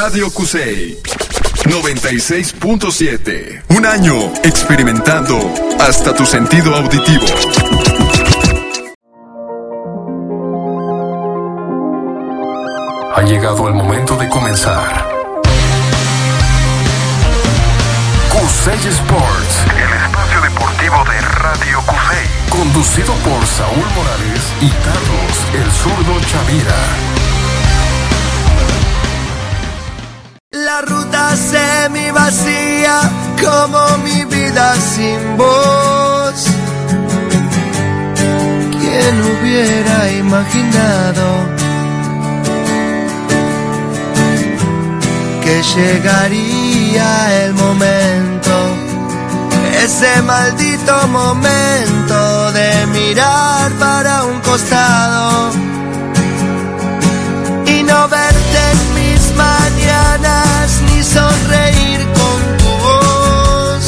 Radio Cusey 96.7. Un año experimentando hasta tu sentido auditivo. Ha llegado el momento de comenzar. Cusey Sports, el espacio deportivo de Radio Cusey, conducido por Saúl Morales y Carlos el Zurdo Chavira. La ruta semi vacía como mi vida sin voz. ¿Quién hubiera imaginado que llegaría el momento, ese maldito momento de mirar para un costado y no verte en mis mañanas ni sonreír con tu voz?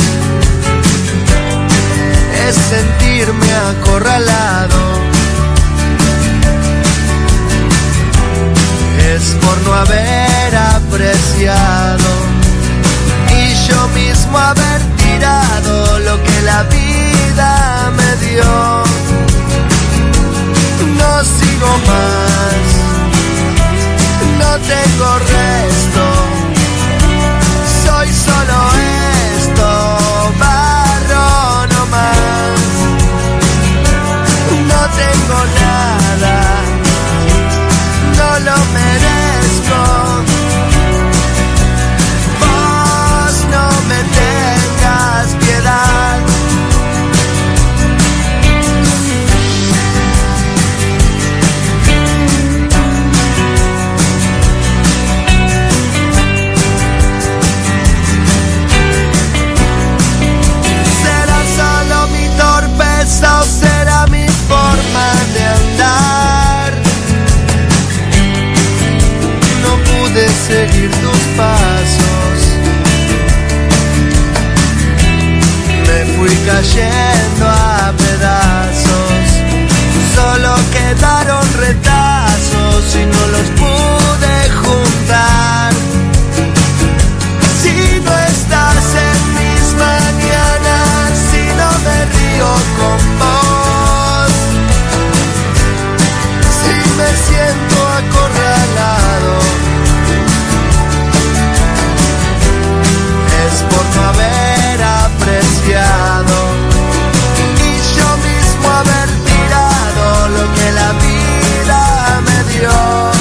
Es sentirme acorralado, es por no haber apreciado y yo mismo haber tirado lo que la vida me dio. No sigo más, no tengo resto, soy solo esto, barro nomás. No tengo nada, no lo merezco. Vos no me tengas piedad. ¿Será solo mi torpeza o será mi forma de andar? No pude seguir tus pasos, me fui cayendo a pedazos, solo quedaron retazos y no los pude juntar. Si no estás en mis mañanas, si no me río con vos, si me siento acorralado, es por no haber apreciado y yo mismo haber tirado lo que la vida me dio.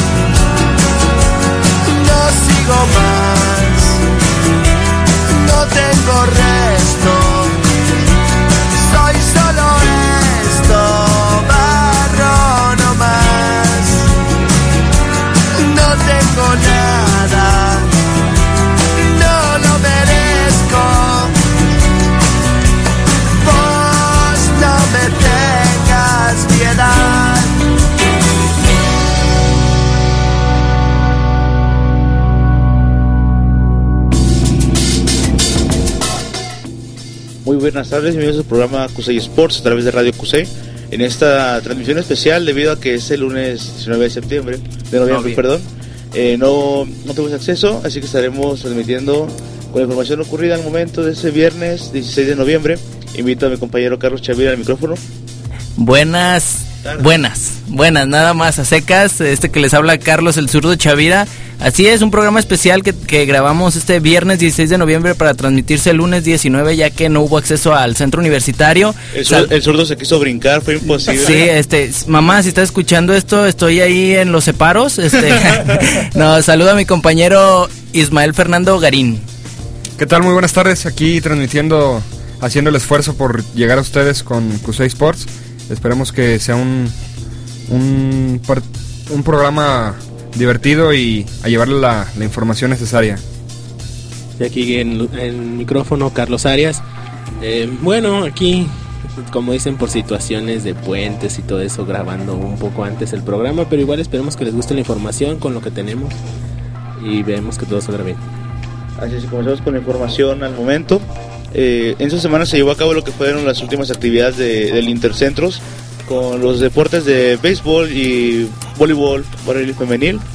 No sigo más, no tengo resto, soy solo esto, barro nomás. No tengo nada, no lo merezco. Vos no me tengas piedad. Muy buenas tardes, bienvenidos al programa Cusey Sports a través de Radio Cusey. En esta transmisión especial, debido a que es el lunes 19 de noviembre, no tenemos acceso, así que estaremos transmitiendo con la información ocurrida al momento de ese viernes 16 de noviembre. Invito a mi compañero Carlos Chavira al micrófono. Buenas, nada más a secas, que les habla Carlos el Zurdo Chavira. Así es, un programa especial que grabamos este viernes 16 de noviembre para transmitirse el lunes 19, ya que no hubo acceso al centro universitario. El Zurdo se quiso brincar, fue imposible. Sí, mamá, si estás escuchando esto, estoy ahí en los separos. No, saluda a mi compañero Ismael Fernando Garín. ¿Qué tal? Muy buenas tardes, aquí transmitiendo, haciendo el esfuerzo por llegar a ustedes con Cusey Sports. Esperemos que sea un programa divertido y a llevarle la información necesaria. Y aquí en el micrófono Carlos Arias. Bueno, aquí como dicen, por situaciones de puentes y todo eso, grabando un poco antes el programa, pero igual esperemos que les guste la información con lo que tenemos y vemos que todo salga bien. Así es, comenzamos con la información al momento. En esta semana se llevó a cabo lo que fueron las últimas actividades del Intercentros con los deportes de béisbol y voleibol varonil y femenil.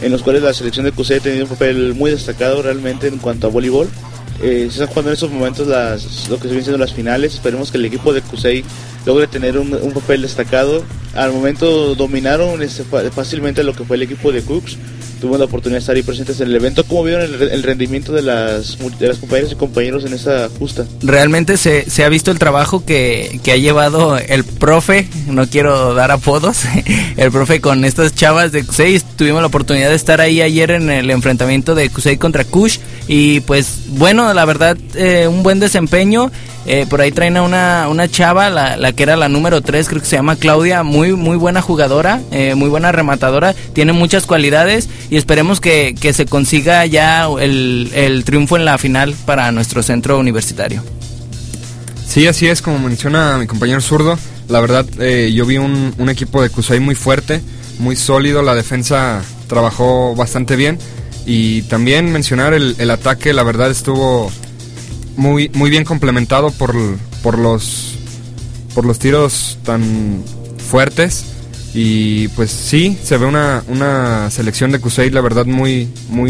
en los cuales la selección de Cusey ha tenido un papel muy destacado realmente en cuanto a voleibol. Se están jugando en estos momentos lo que se vienen siendo las finales. Esperemos que el equipo de Cusey logre tener un papel destacado. Al momento dominaron fácilmente lo que fue el equipo de Cooks. Tuvimos la oportunidad de estar ahí presentes en el evento. ¿Cómo vieron el rendimiento de las compañeras y compañeros en esta justa? Realmente se ha visto el trabajo que ha llevado el profe, no quiero dar apodos, el profe con estas chavas de Cusey. Tuvimos la oportunidad de estar ahí ayer en el enfrentamiento de Cusey contra Kush y pues bueno, la verdad un buen desempeño. Por ahí traen a una chava, la que era la número 3, creo que se llama Claudia, muy buena jugadora, muy buena rematadora, tiene muchas cualidades y esperemos que se consiga ya el triunfo en la final para nuestro centro universitario. Sí, así es, como menciona mi compañero zurdo, la verdad yo vi un equipo de Cusey muy fuerte, muy sólido, la defensa trabajó bastante bien y también mencionar el ataque, la verdad estuvo muy bien complementado por los tiros tan fuertes y pues sí, se ve una selección de Cusey la verdad muy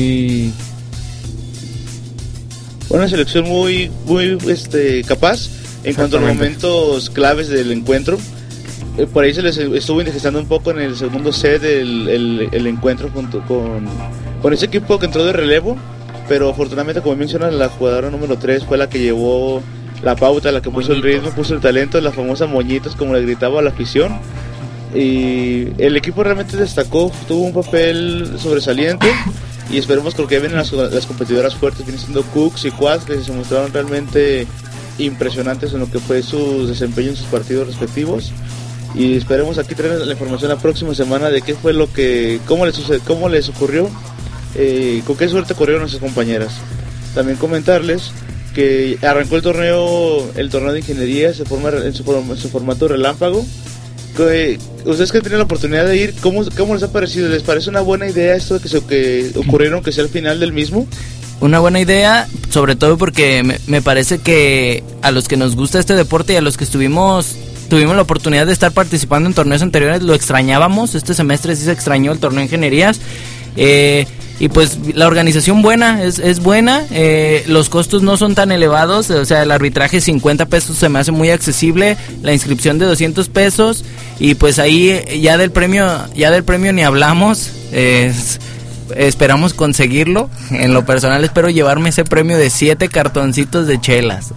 una selección muy capaz en cuanto a los momentos claves del encuentro. Por ahí se les estuvo indigestando un poco en el segundo set el encuentro junto con ese equipo que entró de relevo, pero afortunadamente, como mencionan, la jugadora número 3 fue la que llevó la pauta, la que puso el ritmo, puso el talento, la famosa Moñitos, como le gritaba a la afición. Y el equipo realmente destacó, tuvo un papel sobresaliente y esperemos que lo que vienen las competidoras fuertes, vienen siendo Cooks y Quad, que se mostraron realmente impresionantes en lo que fue su desempeño en sus partidos respectivos. Y esperemos aquí traer la información la próxima semana de qué fue cómo les ocurrió, con qué suerte corrieron nuestras compañeras. También comentarles que arrancó el torneo de ingeniería en su formato relámpago. Ustedes que tienen la oportunidad de ir, ¿cómo les ha parecido? ¿Les parece una buena idea esto de que ocurrieron que sea el final del mismo? Una buena idea, sobre todo porque me parece que a los que nos gusta este deporte y a los que tuvimos la oportunidad de estar participando en torneos anteriores, lo extrañábamos. Este semestre sí se extrañó el torneo de ingenierías. Y pues la organización es buena, los costos no son tan elevados, o sea, el arbitraje 50 pesos se me hace muy accesible, la inscripción de 200 pesos y pues ahí ya del premio ni hablamos. Esperamos conseguirlo. En lo personal espero llevarme ese premio de 7 cartoncitos de chelas.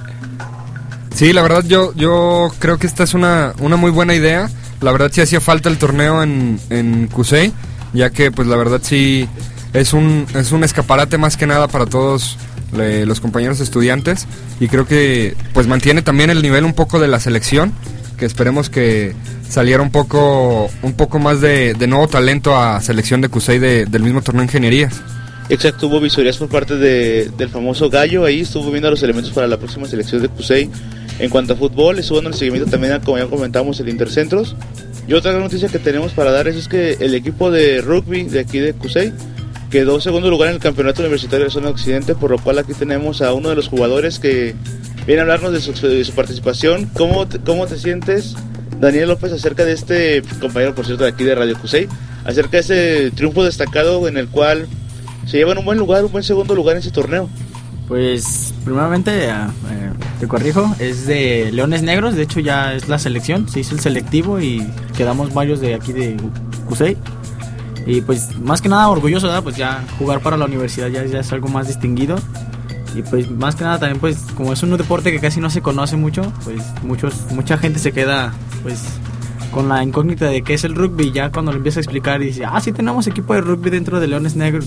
Sí, la verdad yo creo que esta es una muy buena idea. La verdad sí hacía falta el torneo en Cusey, ya que pues la verdad sí es un escaparate más que nada para todos los compañeros estudiantes y creo que pues mantiene también el nivel un poco de la selección, que esperemos que saliera un poco más de nuevo talento a selección de Cusey del mismo torneo de ingenierías. Exacto, hubo visorías por parte del famoso Gallo, ahí estuvo viendo los elementos para la próxima selección de Cusey. En cuanto a fútbol, estuvo dando el seguimiento también, como ya comentamos, el Intercentros. Y otra gran noticia que tenemos para dar es que el equipo de rugby de aquí de Cusey quedó segundo lugar en el campeonato universitario de la zona occidente, por lo cual aquí tenemos a uno de los jugadores que viene a hablarnos de su participación. ¿Cómo te sientes, Daniel López, acerca de este compañero, por cierto, de aquí de Radio Cusey, acerca de ese triunfo destacado en el cual se llevan un buen segundo lugar en ese torneo? Pues primeramente te corrijo, es de Leones Negros, de hecho ya es la selección, se hizo el selectivo y quedamos varios de aquí de Cusey. Y pues más que nada orgulloso, ¿verdad? Pues ya jugar para la universidad ya es algo más distinguido. Y pues más que nada también pues como es un deporte que casi no se conoce mucho, pues mucha gente se queda pues con la incógnita de qué es el rugby. Ya cuando lo empieza a explicar y dice, sí tenemos equipo de rugby dentro de Leones Negros,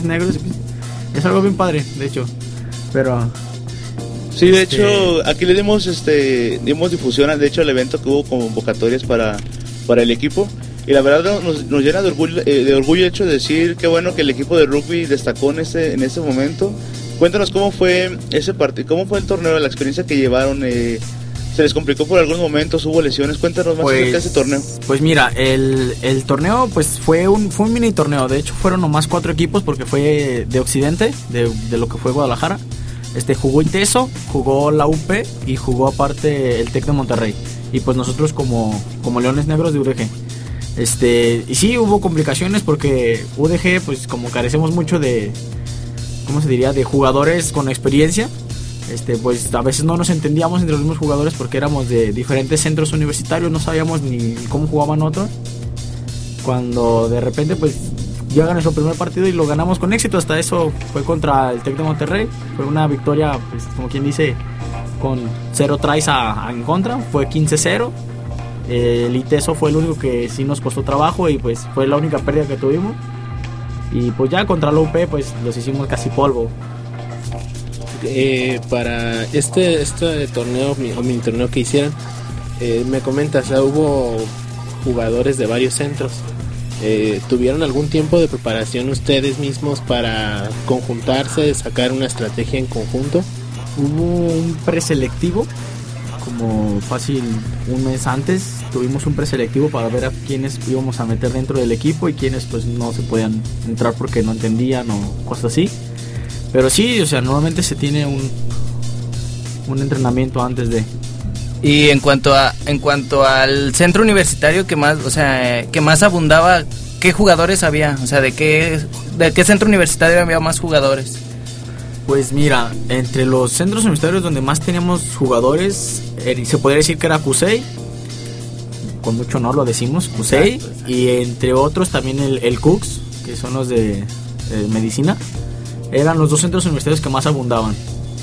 es algo bien padre, de hecho. Pero sí, de hecho aquí le dimos difusión de hecho al evento, que hubo convocatorias para el equipo. Y la verdad nos llena de orgullo el hecho de decir que bueno que el equipo de rugby destacó en ese momento. Cuéntanos cómo fue ese partido, cómo fue el torneo, la experiencia que llevaron. ¿Se les complicó por algunos momentos? ¿Hubo lesiones? Cuéntanos más acerca de ese torneo. Pues mira, el torneo pues fue un mini torneo. De hecho fueron nomás 4 equipos porque fue de Occidente, de lo que fue Guadalajara. Jugó Inteso, jugó la UP y jugó aparte el TEC de Monterrey. Y pues nosotros como Leones Negros de UDG. Y sí, hubo complicaciones porque UDG, pues como carecemos mucho de, ¿cómo se diría?, de jugadores con experiencia, pues a veces no nos entendíamos entre los mismos jugadores porque éramos de diferentes centros universitarios, no sabíamos ni cómo jugaban otros. Cuando de repente pues llega nuestro primer partido y lo ganamos con éxito. Hasta eso fue contra el TEC de Monterrey, fue una victoria, pues como quien dice, con 0 tries en contra, fue 15-0. El ITESO fue el único que sí nos costó trabajo y pues fue la única pérdida que tuvimos. Y pues ya contra la UP pues los hicimos casi polvo. Para este torneo o mini torneo que hicieron, me comentas, hubo jugadores de varios centros. ¿Tuvieron algún tiempo de preparación ustedes mismos para conjuntarse, sacar una estrategia en conjunto? Hubo un preselectivo, como fácil un mes antes, tuvimos un preselectivo para ver a quiénes íbamos a meter dentro del equipo y quiénes pues no se podían entrar porque no entendían o cosas así. Pero sí, o sea, normalmente se tiene un entrenamiento antes de... Y en cuanto al centro universitario que más abundaba, ¿qué jugadores había? O sea, ¿de qué centro universitario había más jugadores? Pues mira, entre los centros universitarios donde más teníamos jugadores, se podría decir que era CUSEI, con mucho honor lo decimos, CUSEI, y entre otros también el CUCS, que son los de medicina, eran los 2 centros universitarios que más abundaban.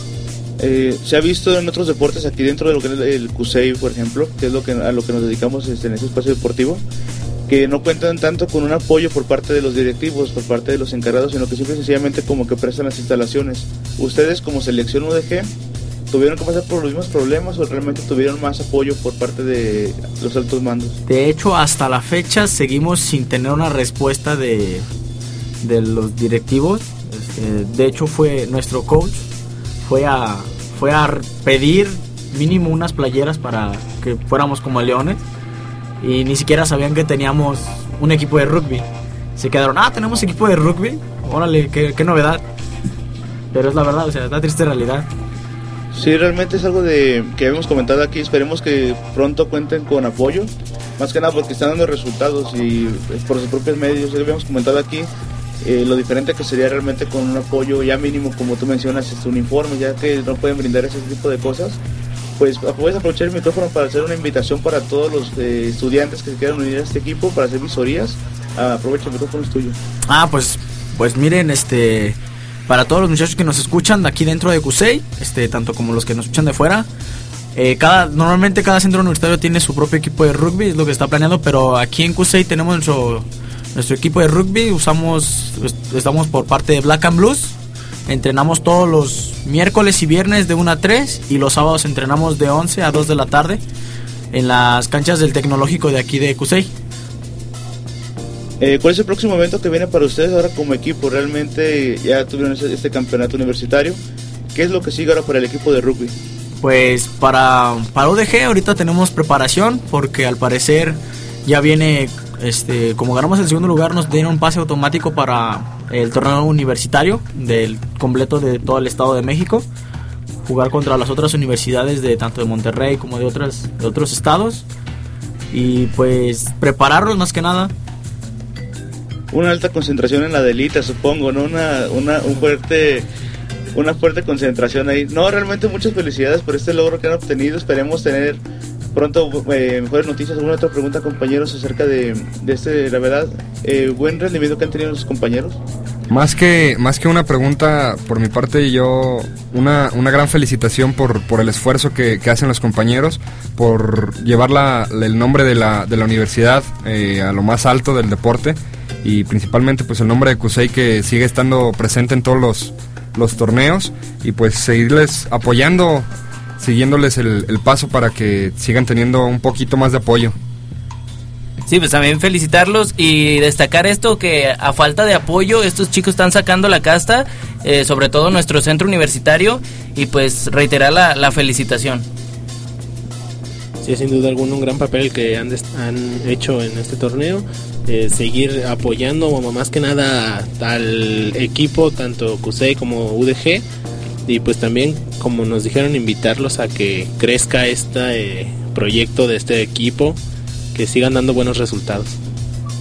Se ha visto en otros deportes aquí dentro de lo que es el CUSEI, por ejemplo, que es a lo que nos dedicamos en ese espacio deportivo, que no cuentan tanto con un apoyo por parte de los directivos, por parte de los encargados, sino que simple y sencillamente como que prestan las instalaciones. ¿Ustedes como selección UDG tuvieron que pasar por los mismos problemas o realmente tuvieron más apoyo por parte de los altos mandos? De hecho, hasta la fecha seguimos sin tener una respuesta de los directivos. De hecho, fue nuestro coach fue a pedir mínimo unas playeras para que fuéramos como Leones, y ni siquiera sabían que teníamos un equipo de rugby. Se quedaron, tenemos equipo de rugby, órale, qué novedad. Pero es la verdad, o sea, es la triste realidad. Sí, realmente es algo que hemos comentado aquí. Esperemos que pronto cuenten con apoyo, más que nada porque están dando resultados y por sus propios medios. Ya habíamos comentado aquí lo diferente que sería realmente con un apoyo ya mínimo, como tú mencionas, uniforme, ya que no pueden brindar ese tipo de cosas. Pues puedes aprovechar el micrófono para hacer una invitación para todos los estudiantes que se quieran unir a este equipo para hacer visorías. Aprovecha, el micrófono es tuyo. Pues miren, para todos los muchachos que nos escuchan aquí dentro de CUSEI, tanto como los que nos escuchan de fuera, normalmente cada centro universitario tiene su propio equipo de rugby, es lo que está planeando, pero aquí en CUSEI tenemos nuestro equipo de rugby. Estamos por parte de Black and Blues. Entrenamos todos los miércoles y viernes de 1 a 3 y los sábados entrenamos de 11 a 2 de la tarde en las canchas del tecnológico de aquí de CUSEI. ¿Cuál es el próximo evento que viene para ustedes ahora como equipo? Realmente ya tuvieron este campeonato universitario. ¿Qué es lo que sigue ahora para el equipo de rugby? Pues para UDG ahorita tenemos preparación porque al parecer ya viene, como ganamos el segundo lugar, nos dieron un pase automático para el torneo universitario del completo de todo el estado de México, jugar contra las otras universidades de tanto de Monterrey como de otros estados, y pues prepararlos más que nada. Una alta concentración en la delita, supongo, ¿no? Una fuerte concentración ahí. No, realmente muchas felicidades por este logro que han obtenido. Esperemos tener pronto mejores noticias. ¿Alguna otra pregunta, compañeros, acerca de la verdad, buen rendimiento que han tenido los compañeros? Más que una pregunta por mi parte, yo una gran felicitación por el esfuerzo que hacen los compañeros, por llevar el nombre de la universidad a lo más alto del deporte, y principalmente pues el nombre de CUSEI, que sigue estando presente en todos los torneos, y pues seguirles apoyando, siguiéndoles el paso para que sigan teniendo un poquito más de apoyo. Sí, pues también felicitarlos y destacar esto, que a falta de apoyo estos chicos están sacando la casta, sobre todo nuestro centro universitario, y pues reiterar la felicitación. Sí, sin duda alguna un gran papel el que han hecho en este torneo. Seguir apoyando más que nada al equipo, tanto CUSEI como UDG, y pues también, como nos dijeron, invitarlos a que crezca este proyecto de este equipo, que sigan dando buenos resultados.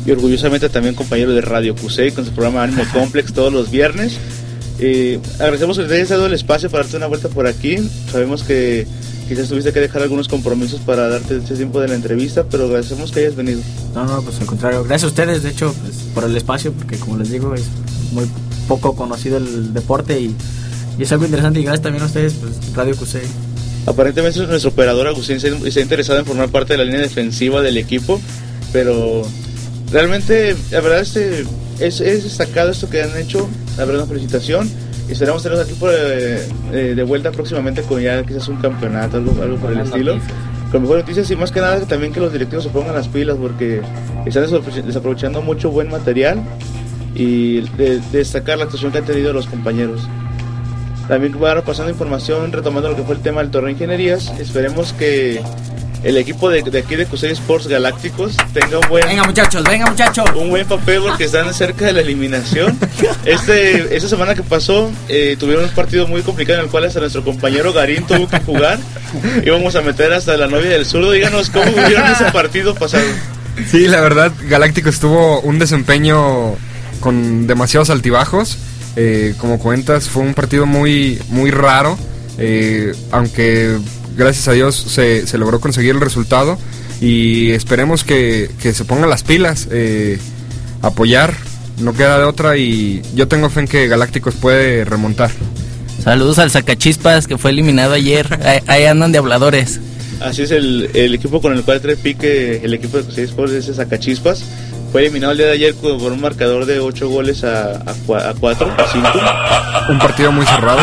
y orgullosamente también compañero de Radio QC con su programa Anime Complex todos los viernes. Agradecemos que te hayas dado el espacio para darte una vuelta por aquí. Sabemos que quizás tuviste que dejar algunos compromisos para darte este tiempo de la entrevista, pero agradecemos que hayas venido. No, pues al contrario, gracias a ustedes, de hecho, pues, por el espacio, porque como les digo, es muy poco conocido el deporte y es algo interesante, y gracias también a ustedes, pues Radio QC. Aparentemente nuestro operador Agustín se ha interesado en formar parte de la línea defensiva del equipo, pero realmente, la verdad, es destacado esto que han hecho. La verdad, una felicitación. Esperamos tenerlos aquí de vuelta próximamente con ya quizás un campeonato, algo por el estilo. Con mejores noticias, y más que nada también que los directivos se pongan las pilas, porque están desaprovechando mucho buen material, y de destacar la actuación que han tenido los compañeros. También van pasando información, retomando lo que fue el tema del torneo de ingenierías. Esperemos que el equipo de aquí de QC Sports Galácticos tenga venga muchachos, un buen papel, porque están cerca de la eliminación. Esta semana que pasó tuvieron un partido muy complicado en el cual hasta nuestro compañero Garín tuvo que jugar. Íbamos a meter hasta la novia del zurdo. Díganos cómo vivieron ese partido pasado. Sí, la verdad, Galácticos tuvo un desempeño con demasiados altibajos. Como cuentas, fue un partido muy, muy raro, aunque gracias a Dios se logró conseguir el resultado, y esperemos que se pongan las pilas, apoyar, no queda de otra, y yo tengo fe en que Galácticos puede remontar. Saludos al Sacachispas, que fue eliminado ayer. Ahí andan de habladores. Así es, el equipo con el cual trae pique el equipo de QC Sports es el Sacachispas. Fue eliminado el día de ayer por un marcador de 8 goles a 4, a 5. Un partido muy cerrado.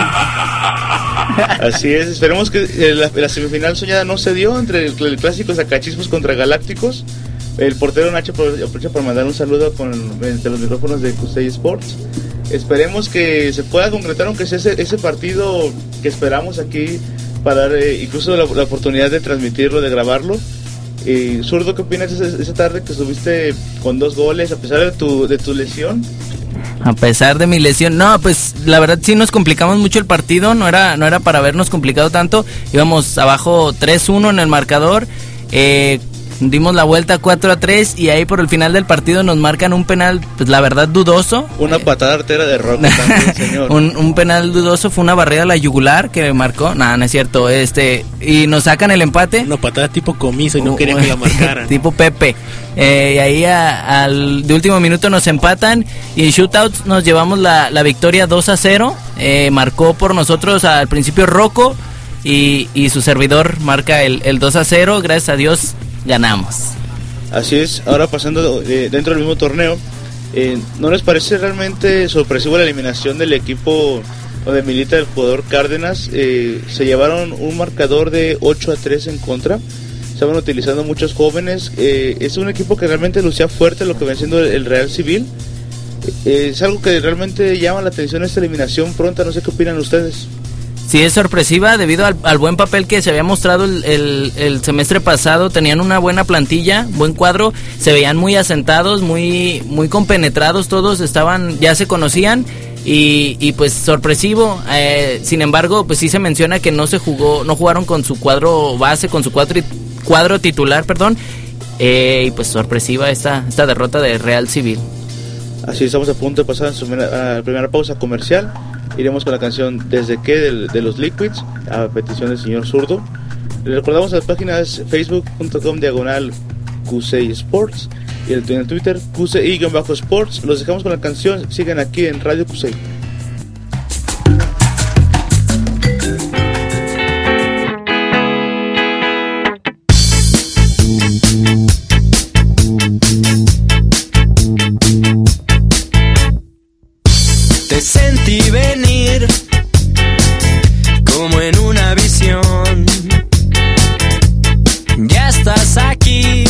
Así es, esperemos que la semifinal soñada no se dio entre el clásico Sacachispas contra Galácticos. El portero Nacho aprovecha para mandar un saludo entre los micrófonos de QC Sports. Esperemos que se pueda concretar, aunque sea ese partido que esperamos aquí, para dar incluso la oportunidad de transmitirlo, de grabarlo. Zurdo, ¿qué opinas de esa tarde que estuviste con 2 goles a pesar de tu lesión? A pesar de mi lesión, no, pues la verdad sí nos complicamos mucho el partido, no era para habernos complicado tanto. Íbamos abajo 3-1 en el marcador, dimos la vuelta 4-3, y ahí por el final del partido nos marcan un penal, pues la verdad dudoso. Una patada artera de Rocco también, señor. un penal dudoso, fue una barrida a la yugular que marcó, no es cierto, y nos sacan el empate. Una patada tipo comiso y no querían que la marcaran. Tipo Pepe. Y ahí de último minuto nos empatan, y en shootouts nos llevamos la victoria 2-0. Marcó por nosotros al principio Rocco, y su servidor marca el 2-0, gracias a Dios ganamos. Así es. Ahora pasando dentro del mismo torneo, ¿no les parece realmente sorpresivo la eliminación del equipo donde milita el jugador Cárdenas? Se llevaron un marcador de 8-3 en contra. Estaban utilizando muchos jóvenes. Es un equipo que realmente lucía fuerte, lo que viene siendo el Real Civil. Es algo que realmente llama la atención, esta eliminación pronta. No sé qué opinan ustedes. Sí, es sorpresiva debido al buen papel que se había mostrado el semestre pasado. Tenían una buena plantilla, buen cuadro, se veían muy asentados, muy compenetrados todos, ya se conocían, y pues sorpresivo. Sin embargo, pues sí se menciona que no jugaron con su cuadro base, con su cuadro titular, y pues sorpresiva esta derrota de Real Civil. Así estamos a punto de pasar a la primera pausa comercial. Iremos con la canción Desde que de los Liquids, a petición del señor Zurdo. Les recordamos las páginas facebook.com/QC Sports y en el Twitter QCI-Sports. Los dejamos con la canción. Sigan aquí en Radio QC. Te sentí venir como en una visión. Ya estás aquí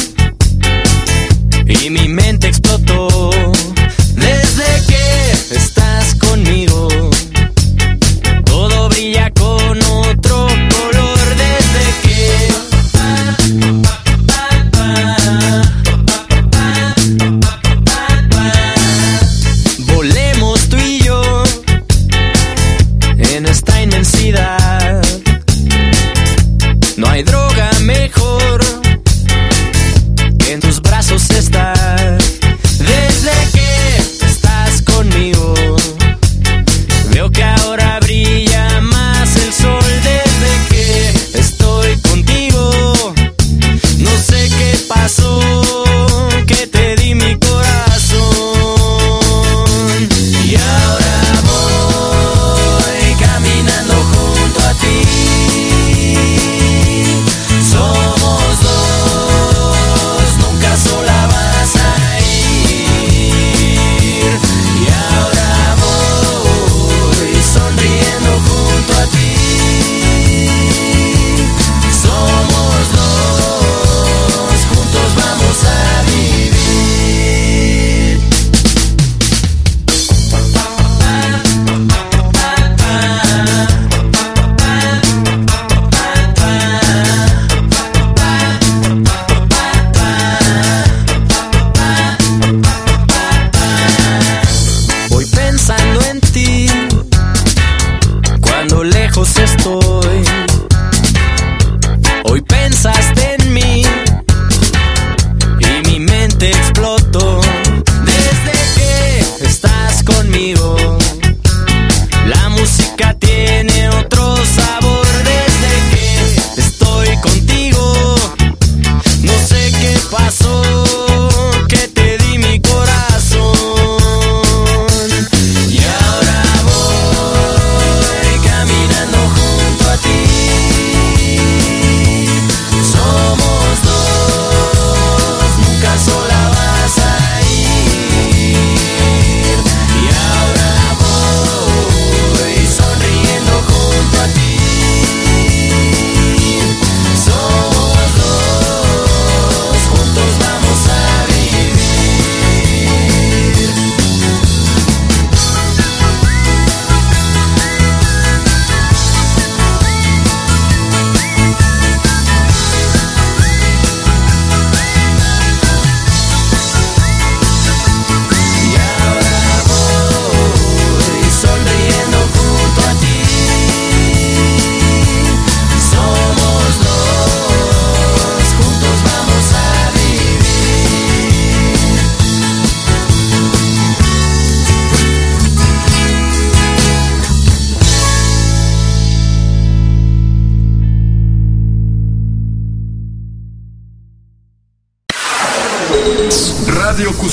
y mi mente explotó. Desde que estás conmigo, todo brilla con otro color. Desde que volemos tú y yo en esta inmensidad. No hay droga mejor que en tus brazos estar.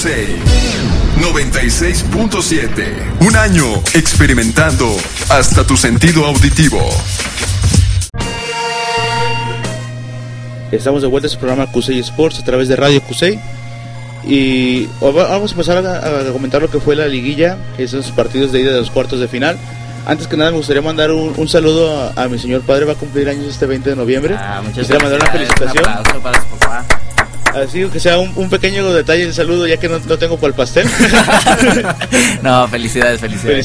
Cusey 96.7. Un año experimentando hasta tu sentido auditivo. Estamos de vuelta a su programa Cusey Sports a través de Radio Cusey. Y vamos a empezar a comentar lo que fue la liguilla, esos partidos de ida de los cuartos de final. Antes que nada me gustaría mandar un saludo a mi señor padre, va a cumplir años este 20 de noviembre. Quisiera mandar una felicitación. Un aplauso para su papá. Así que sea un pequeño detalle de saludo, ya que no tengo para el pastel. No, felicidades.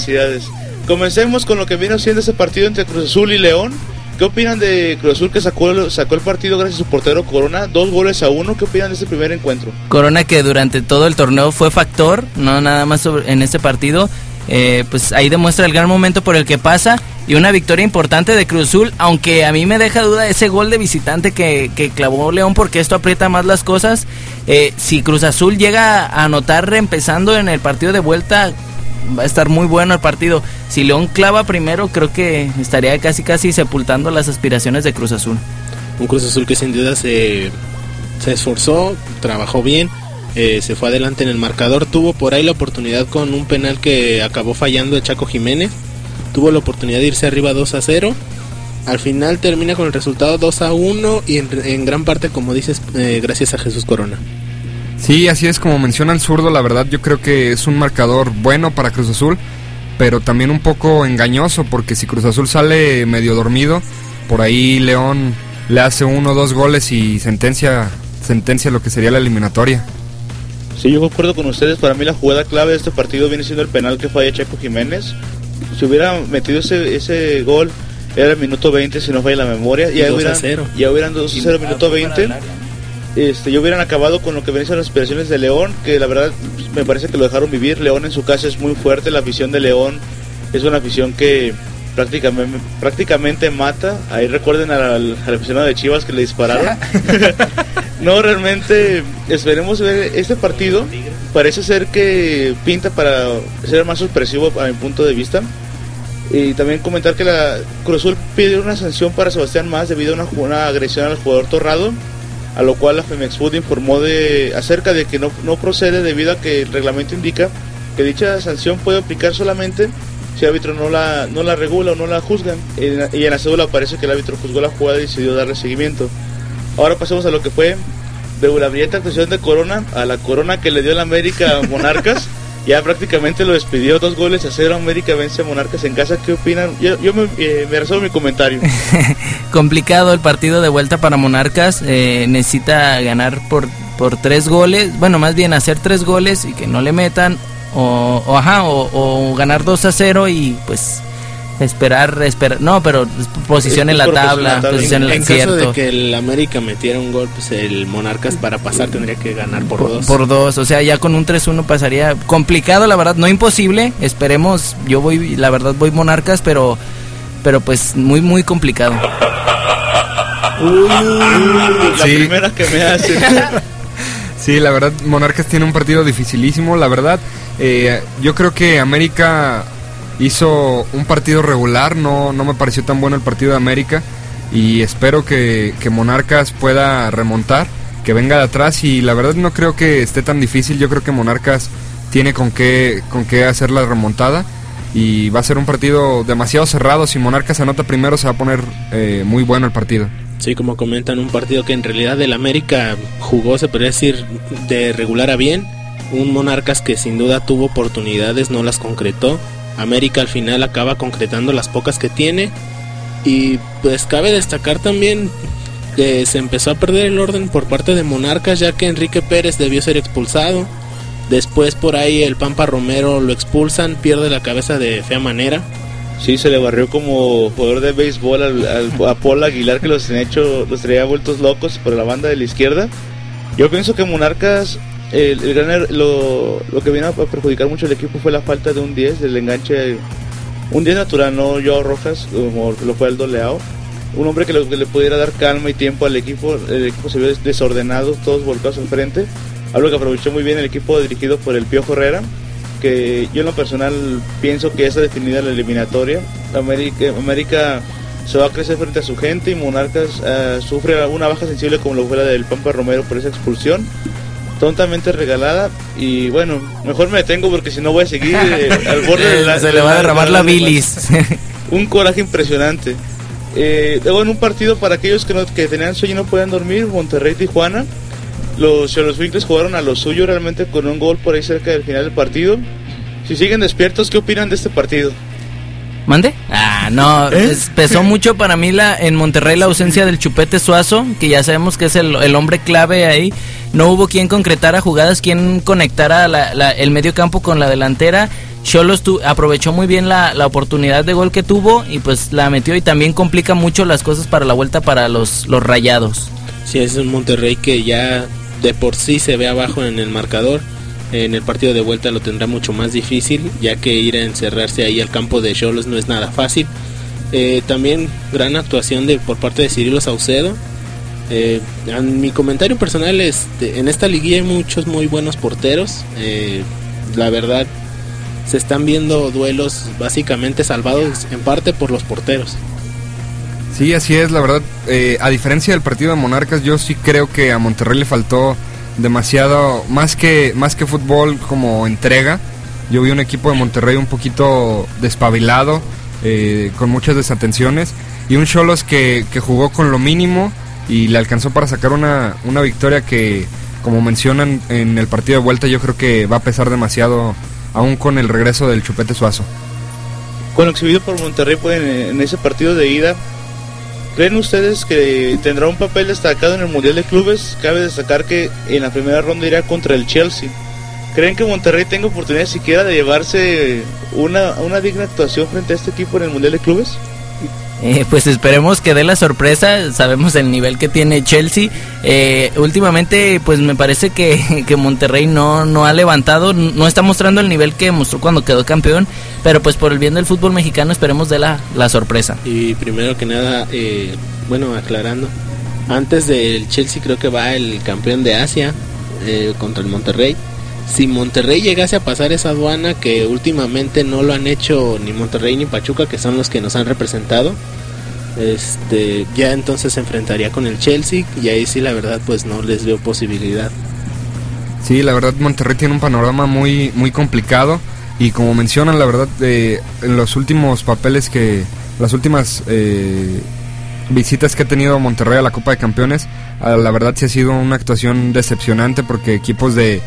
Comencemos con lo que viene siendo ese partido entre Cruz Azul y León. ¿Qué opinan de Cruz Azul, que sacó el partido gracias a su portero Corona, 2-1? ¿Qué opinan de este primer encuentro? Corona, que durante todo el torneo fue factor, no nada más en este partido. Pues ahí demuestra el gran momento por el que pasa y una victoria importante de Cruz Azul, aunque a mí me deja duda ese gol de visitante que clavó León, porque esto aprieta más las cosas. Si Cruz Azul llega a anotar empezando en el partido de vuelta, va a estar muy bueno el partido. Si León clava primero, creo que estaría casi sepultando las aspiraciones de Cruz Azul. Un Cruz Azul que sin duda se esforzó, trabajó bien. Se fue adelante en el marcador, tuvo por ahí la oportunidad con un penal que acabó fallando el Chaco Jiménez, tuvo la oportunidad de irse arriba 2-0, al final termina con el resultado 2-1 y en gran parte, como dices, gracias a Jesús Corona. Sí, así es como menciona el zurdo, la verdad yo creo que es un marcador bueno para Cruz Azul, pero también un poco engañoso, porque si Cruz Azul sale medio dormido, por ahí León le hace 1 o 2 goles y sentencia lo que sería la eliminatoria. Sí, yo concuerdo con ustedes. Para mí la jugada clave de este partido viene siendo el penal que falla Chaco Jiménez. Si hubiera metido ese gol, era el minuto 20, si no falla la memoria, ya hubieran 2-0 minuto 20. Ya hubieran acabado con lo que vienen siendo las aspiraciones de León, que la verdad me parece que lo dejaron vivir. León en su casa es muy fuerte, la afición de León es una afición que prácticamente mata. Ahí recuerden al aficionado de Chivas que le dispararon. No, realmente esperemos ver este partido. Parece ser que pinta para ser más sorpresivo a mi punto de vista. Y también comentar que la Cruz Azul pidió una sanción para Sebastián Más debido a una agresión al jugador Torrado, a lo cual la Femex Food informó acerca de que no procede, debido a que el reglamento indica que dicha sanción puede aplicar solamente si el árbitro no la regula o no la juzga, y en la cédula aparece que el árbitro juzgó la jugada y decidió darle seguimiento. Ahora pasemos a lo que fue de la brillante actuación de Corona, a la Corona que le dio el América a Monarcas. Ya prácticamente lo despidió, 2-0, América vence a Monarcas en casa. ¿Qué opinan? Yo me resuelvo mi comentario. Complicado el partido de vuelta para Monarcas, necesita ganar por 3 goles, bueno, más bien hacer 3 goles y que no le metan, o ganar 2-0 y pues esperar, no, pero posición en la tabla, posición en el desierto. En caso de que el América metiera un gol, pues el Monarcas para pasar tendría que ganar por 2. Por 2, o sea, ya con un 3-1 pasaría. Complicado, la verdad, no imposible, esperemos. Yo voy Monarcas, pero pues muy muy complicado. La primera que me hace. Sí, la verdad, Monarcas tiene un partido dificilísimo, la verdad. Yo creo que América hizo un partido regular, no me pareció tan bueno el partido de América, y espero que Monarcas pueda remontar, que venga de atrás, y la verdad no creo que esté tan difícil. Yo creo que Monarcas tiene con qué hacer la remontada, y va a ser un partido demasiado cerrado. Si Monarcas anota primero, se va a poner muy bueno el partido. Sí, como comentan, un partido que en realidad el América jugó, se podría decir, de regular a bien. Un Monarcas que sin duda tuvo oportunidades, no las concretó. América al final acaba concretando las pocas que tiene. Y pues cabe destacar también que se empezó a perder el orden por parte de Monarcas, ya que Enrique Pérez debió ser expulsado. Después por ahí el Pampa Romero lo expulsan, pierde la cabeza de fea manera. Sí, se le barrió como jugador de béisbol a Paul Aguilar, que los traía vueltos locos por la banda de la izquierda. Yo pienso que Monarcas, lo que vino a perjudicar mucho al equipo fue la falta de un 10, del enganche, un 10 natural, no Joao Rojas, como lo fue Aldo Leao, un hombre que le pudiera dar calma y tiempo al equipo. El equipo se vio desordenado, todos volcados enfrente, algo que aprovechó muy bien el equipo dirigido por el Piojo Herrera, que yo en lo personal pienso que está definida la eliminatoria. América se va a crecer frente a su gente, y Monarcas sufre una baja sensible como lo fue la del Pampa Romero por esa expulsión. tontamente regalada. Y bueno, mejor me detengo porque si no voy a seguir al borde de se le va a derramar la bilis. Un coraje impresionante. Luego en un partido para aquellos que tenían sueño y no podían dormir, Monterrey-Tijuana, los Xoloscuincles jugaron a lo suyo realmente con un gol por ahí cerca del final del partido. Si siguen despiertos, ¿qué opinan de este partido? ¿Mande? No, pesó mucho para mí en Monterrey la ausencia del Chupete Suazo, que ya sabemos que es el hombre clave ahí. No hubo quien concretara jugadas, quien conectara el medio campo con la delantera. Xolos aprovechó muy bien la oportunidad de gol que tuvo y pues la metió, y también complica mucho las cosas para la vuelta para los Rayados. Sí, es un Monterrey que ya de por sí se ve abajo en el marcador. En el partido de vuelta lo tendrá mucho más difícil, ya que ir a encerrarse ahí al campo de Xolos no es nada fácil. También gran actuación por parte de Cirilo Saucedo. En mi comentario personal, en esta liguilla hay muchos muy buenos porteros. La verdad, se están viendo duelos básicamente salvados en parte por los porteros. Sí, así es, la verdad. A diferencia del partido de Monarcas, yo sí creo que a Monterrey le faltó demasiado, más que fútbol, como entrega. Yo vi un equipo de Monterrey un poquito despabilado, con muchas desatenciones, y un Xolos que jugó con lo mínimo y le alcanzó para sacar una victoria que, como mencionan en el partido de vuelta, yo creo que va a pesar demasiado aún con el regreso del Chupete Suazo. Bueno, exhibido por Monterrey pues, en ese partido de ida, ¿creen ustedes que tendrá un papel destacado en el Mundial de Clubes? Cabe destacar que en la primera ronda irá contra el Chelsea. ¿Creen que Monterrey tenga oportunidad siquiera de llevarse una digna actuación frente a este equipo en el Mundial de Clubes? Pues esperemos que dé la sorpresa. Sabemos el nivel que tiene Chelsea. Últimamente pues me parece que Monterrey no ha levantado, no está mostrando el nivel que mostró cuando quedó campeón, pero pues por el bien del fútbol mexicano esperemos de la sorpresa. Y primero que nada, aclarando, antes del Chelsea creo que va el campeón de Asia contra el Monterrey. Si Monterrey llegase a pasar esa aduana, que últimamente no lo han hecho ni Monterrey ni Pachuca, que son los que nos han representado, ya entonces se enfrentaría con el Chelsea, y ahí sí la verdad pues no les veo posibilidad. Sí, la verdad Monterrey tiene un panorama muy, muy complicado, y como mencionan, la verdad en los últimos papeles las últimas visitas que ha tenido Monterrey a la Copa de Campeones, la verdad sí ha sido una actuación decepcionante, porque equipos de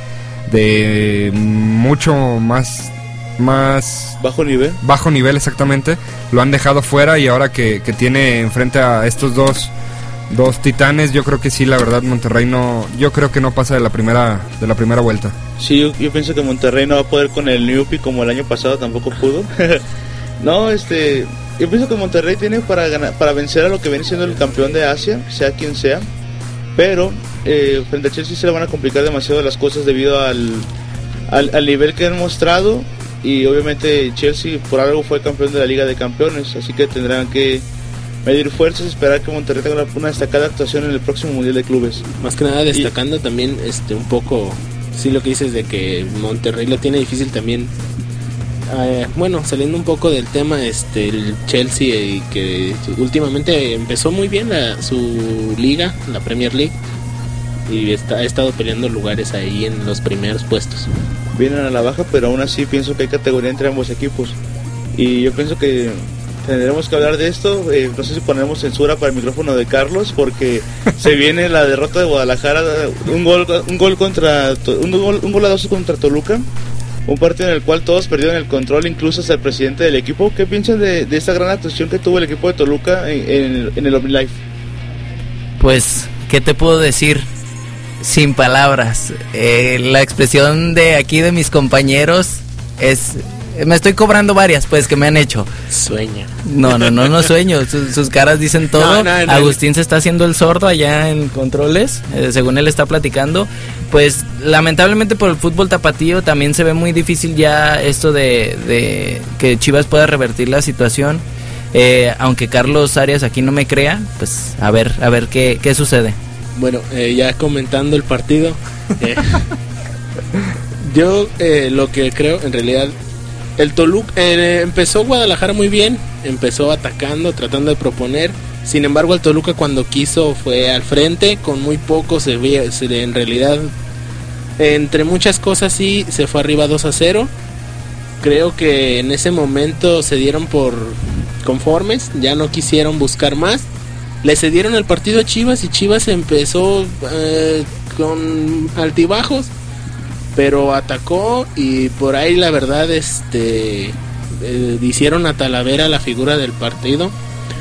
mucho más bajo nivel exactamente lo han dejado fuera, y ahora que tiene enfrente a estos dos titanes, yo creo que sí, la verdad Monterrey yo creo que no pasa de la primera vuelta. Sí, yo pienso que Monterrey no va a poder con el Newpi como el año pasado tampoco pudo. No, yo pienso que Monterrey tiene para vencer a lo que viene siendo el campeón de Asia, sea quien sea. Pero frente a Chelsea se le van a complicar demasiado las cosas debido al nivel que han mostrado, y obviamente Chelsea por algo fue campeón de la Liga de Campeones, así que tendrán que medir fuerzas y esperar que Monterrey tenga una destacada actuación en el próximo Mundial de Clubes. Más que nada destacando también un poco, sí, lo que dices de que Monterrey lo tiene difícil también. Saliendo un poco del tema, el Chelsea, que últimamente empezó muy bien su liga, la Premier League, y ha estado peleando lugares ahí en los primeros puestos. Vienen a la baja, pero aún así pienso que hay categoría entre ambos equipos, y yo pienso que tendremos que hablar de esto. No sé si ponemos censura para el micrófono de Carlos, porque se viene la derrota de Guadalajara, un gol a 2 contra Toluca. Un partido en el cual todos perdieron el control, incluso hasta el presidente del equipo. ¿Qué piensan de esta gran actuación que tuvo el equipo de Toluca en el OmniLife? Pues, ¿qué te puedo decir? Sin palabras. La expresión de aquí de mis compañeros es... Me estoy cobrando varias, pues, que me han hecho. Sueña. No sueño. Sus caras dicen todo. No. Agustín se está haciendo el sordo allá en controles, según él está platicando. Pues, lamentablemente por el fútbol tapatío también se ve muy difícil ya esto de que Chivas pueda revertir la situación. Aunque Carlos Arias aquí no me crea, pues, a ver qué sucede. Bueno, ya comentando el partido, yo lo que creo, en realidad, el Toluca empezó Guadalajara muy bien, empezó atacando, tratando de proponer. Sin embargo, el Toluca cuando quiso fue al frente, con muy poco en realidad entre muchas cosas sí, se fue arriba 2-0. Creo que en ese momento se dieron por conformes, ya no quisieron buscar más. Le cedieron el partido a Chivas y Chivas empezó con altibajos, pero atacó y por ahí la verdad hicieron a Talavera la figura del partido.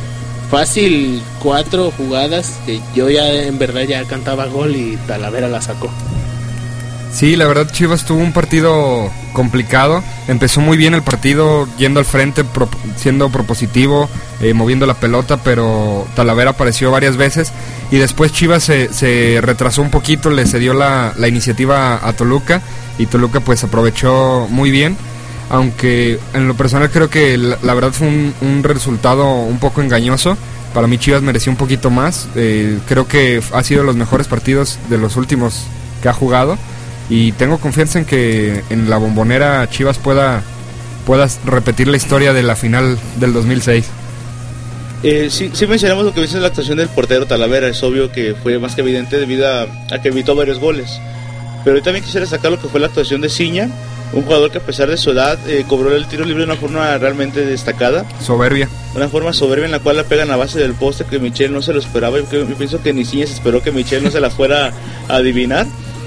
Fácil 4 jugadas que yo ya en verdad ya cantaba gol y Talavera la sacó. Sí, la verdad Chivas tuvo un partido complicado, empezó muy bien el partido, yendo al frente, siendo propositivo, moviendo la pelota, pero Talavera apareció varias veces y después Chivas se retrasó un poquito, le cedió la iniciativa a Toluca y Toluca pues aprovechó muy bien, aunque en lo personal creo que la verdad fue un resultado un poco engañoso. Para mí Chivas mereció un poquito más, creo que ha sido de los mejores partidos de los últimos que ha jugado. Y tengo confianza en que en la Bombonera Chivas pueda repetir la historia de la final del 2006. Sí mencionamos lo que dice la actuación del portero Talavera. Es obvio que fue más que evidente debido a que evitó varios goles. Pero yo también quisiera destacar lo que fue la actuación de Ciña, un jugador que a pesar de su edad cobró el tiro libre de una forma realmente destacada. Soberbia. Una forma soberbia en la cual la pegan a base del poste, que Michel no se lo esperaba. Yo pienso que ni Ciña se esperó que Michel no se la fuera a adivinar.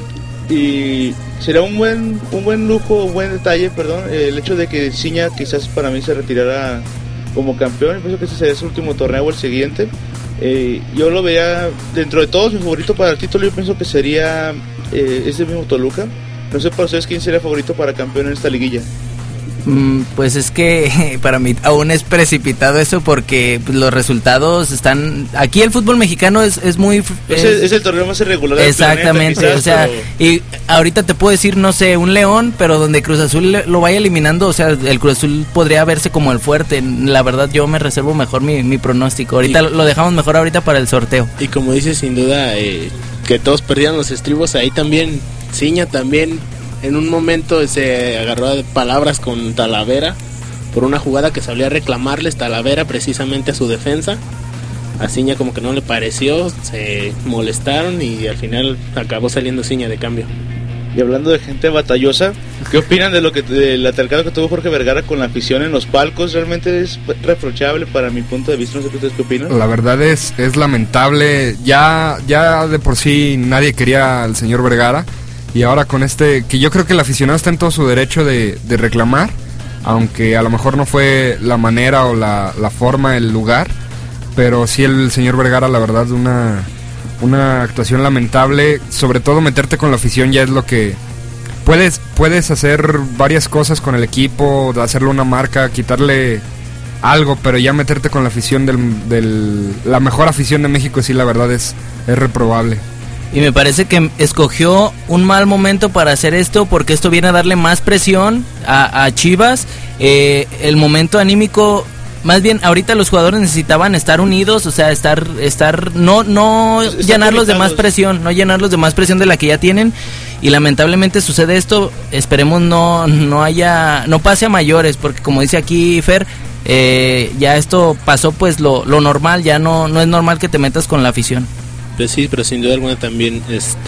Y sería un buen lujo, un buen detalle, el hecho de que Ciña quizás para mí se retirara como campeón. Pienso que ese sería su último torneo o el siguiente. Yo lo veía dentro de todos mi favorito para el título. Yo pienso que sería ese mismo Toluca. No sé para ustedes quién sería favorito para campeón en esta liguilla. Pues es que para mí aún es precipitado eso porque los resultados están... Aquí el fútbol mexicano es muy... Es el torneo más irregular del exactamente, planeta, quizás, o sea, pero... y ahorita te puedo decir, no sé, un León, pero donde Cruz Azul lo vaya eliminando, o sea, el Cruz Azul podría verse como el fuerte. La verdad yo me reservo mejor mi pronóstico. Ahorita lo dejamos mejor ahorita para el sorteo. Y como dices, sin duda, que todos perdieron los estribos, ahí también, Ciña también... En un momento se agarró de palabras con Talavera por una jugada que salía a reclamarles Talavera precisamente a su defensa. A Ciña como que no le pareció, se molestaron y al final acabó saliendo Ciña de cambio. Y hablando de gente batallosa, ¿qué opinan del altercado que tuvo Jorge Vergara con la afición en los palcos? Realmente es reprochable para mi punto de vista, no sé qué ustedes qué opinan. La verdad es lamentable, ya de por sí nadie quería al señor Vergara. Y ahora con que yo creo que el aficionado está en todo su derecho de reclamar, aunque a lo mejor no fue la manera o la forma, el lugar, pero sí el señor Vergara, la verdad, una actuación lamentable. Sobre todo meterte con la afición ya es lo que... Puedes hacer varias cosas con el equipo, hacerle una marca, quitarle algo, pero ya meterte con la afición la mejor afición de México, sí, la verdad es reprobable. Y me parece que escogió un mal momento para hacer esto, porque esto viene a darle más presión a Chivas. El momento anímico, más bien ahorita los jugadores necesitaban estar unidos, o sea, no llenarlos de más presión, de la que ya tienen. Y lamentablemente sucede esto. Esperemos no pase a mayores, porque como dice aquí Fer, ya esto pasó pues lo normal, ya no es normal que te metas con la afición. Pues sí, pero sin duda alguna también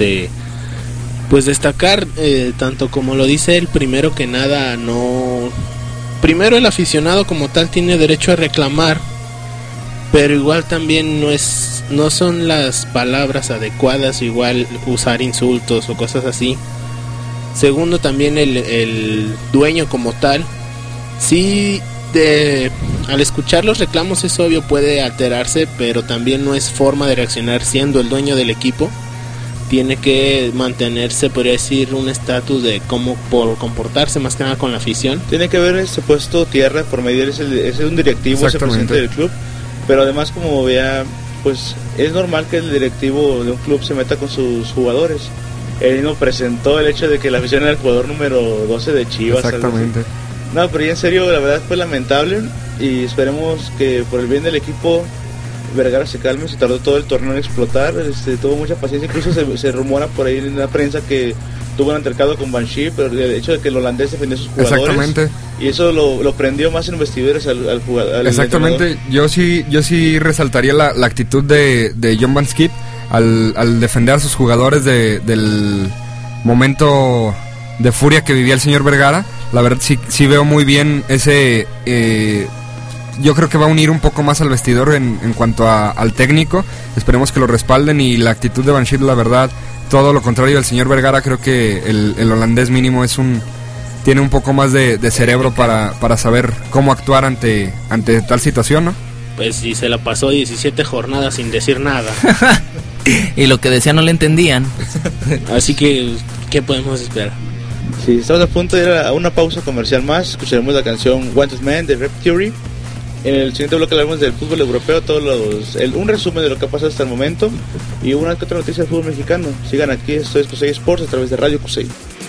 pues destacar, tanto como lo dice él, primero que nada, primero el aficionado como tal tiene derecho a reclamar, pero igual también no son las palabras adecuadas, igual usar insultos o cosas así. Segundo, también el dueño como tal, sí, al escuchar los reclamos es obvio puede alterarse, pero también no es forma de reaccionar. Siendo el dueño del equipo, tiene que mantenerse, podría decir, un estatus de cómo por comportarse más que nada con la afición. Tiene que haber puesto tierra por medio, es un directivo, es el presidente del club, pero además, como vea, pues es normal que el directivo de un club se meta con sus jugadores. Él mismo presentó el hecho de que la afición era el jugador número 12 de Chivas. Exactamente. No, pero ya en serio, la verdad fue lamentable y esperemos que por el bien del equipo Vergara se calme. Se tardó todo el torneo en explotar, tuvo mucha paciencia, incluso se rumora por ahí en la prensa que tuvo un altercado con Banshee, pero el hecho de que el holandés defendió a sus jugadores. Exactamente. Y eso lo prendió más en vestidores al jugador. Exactamente, yo sí resaltaría la actitud de John Van Schip al defender a sus jugadores del momento de furia que vivía el señor Vergara. La verdad sí veo muy bien ese... yo creo que va a unir un poco más al vestidor en cuanto al técnico. Esperemos que lo respalden, y la actitud de Van Schip, la verdad, todo lo contrario del señor Vergara. Creo que el holandés mínimo tiene un poco más de cerebro para saber cómo actuar ante tal situación, ¿no? Pues sí, se la pasó 17 jornadas sin decir nada. Y lo que decía no le entendían. Así que, ¿qué podemos esperar? Sí, estamos a punto de ir a una pausa comercial más. Escucharemos la canción Wanted Man de Rap Theory. En el siguiente bloque hablaremos del fútbol europeo, un resumen de lo que ha pasado hasta el momento y una que otra noticia del fútbol mexicano. Sigan aquí, esto es Cusey Sports a través de Radio Cusey.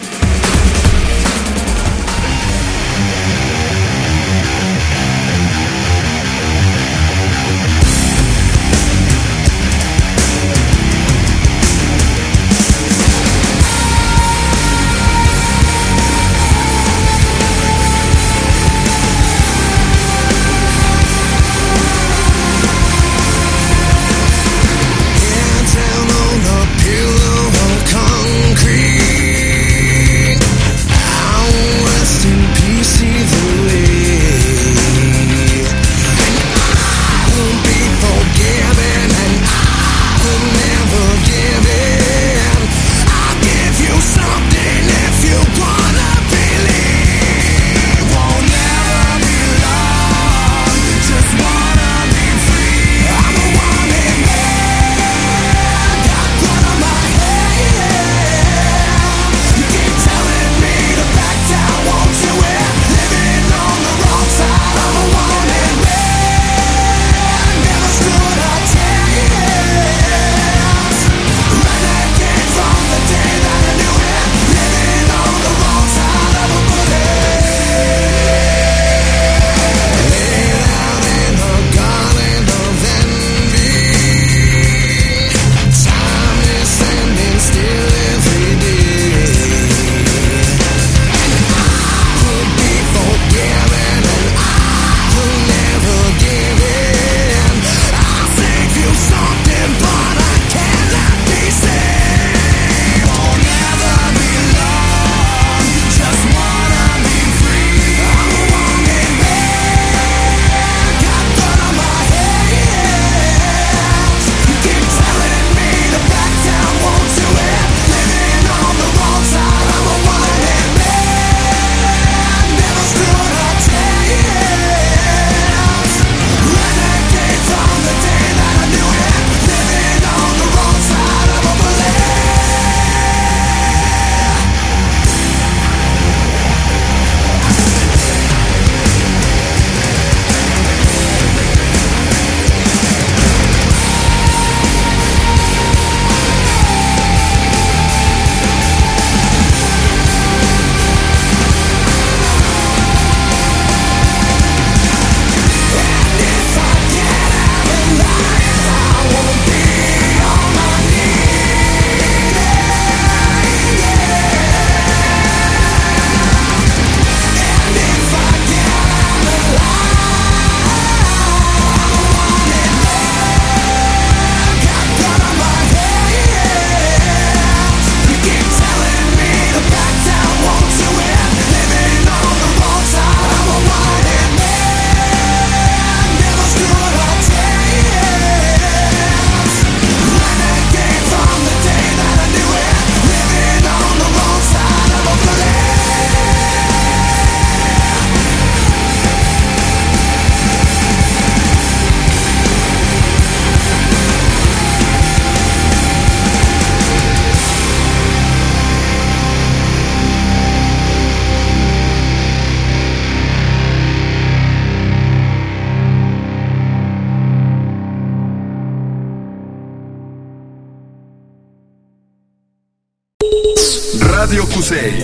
Radio Cusey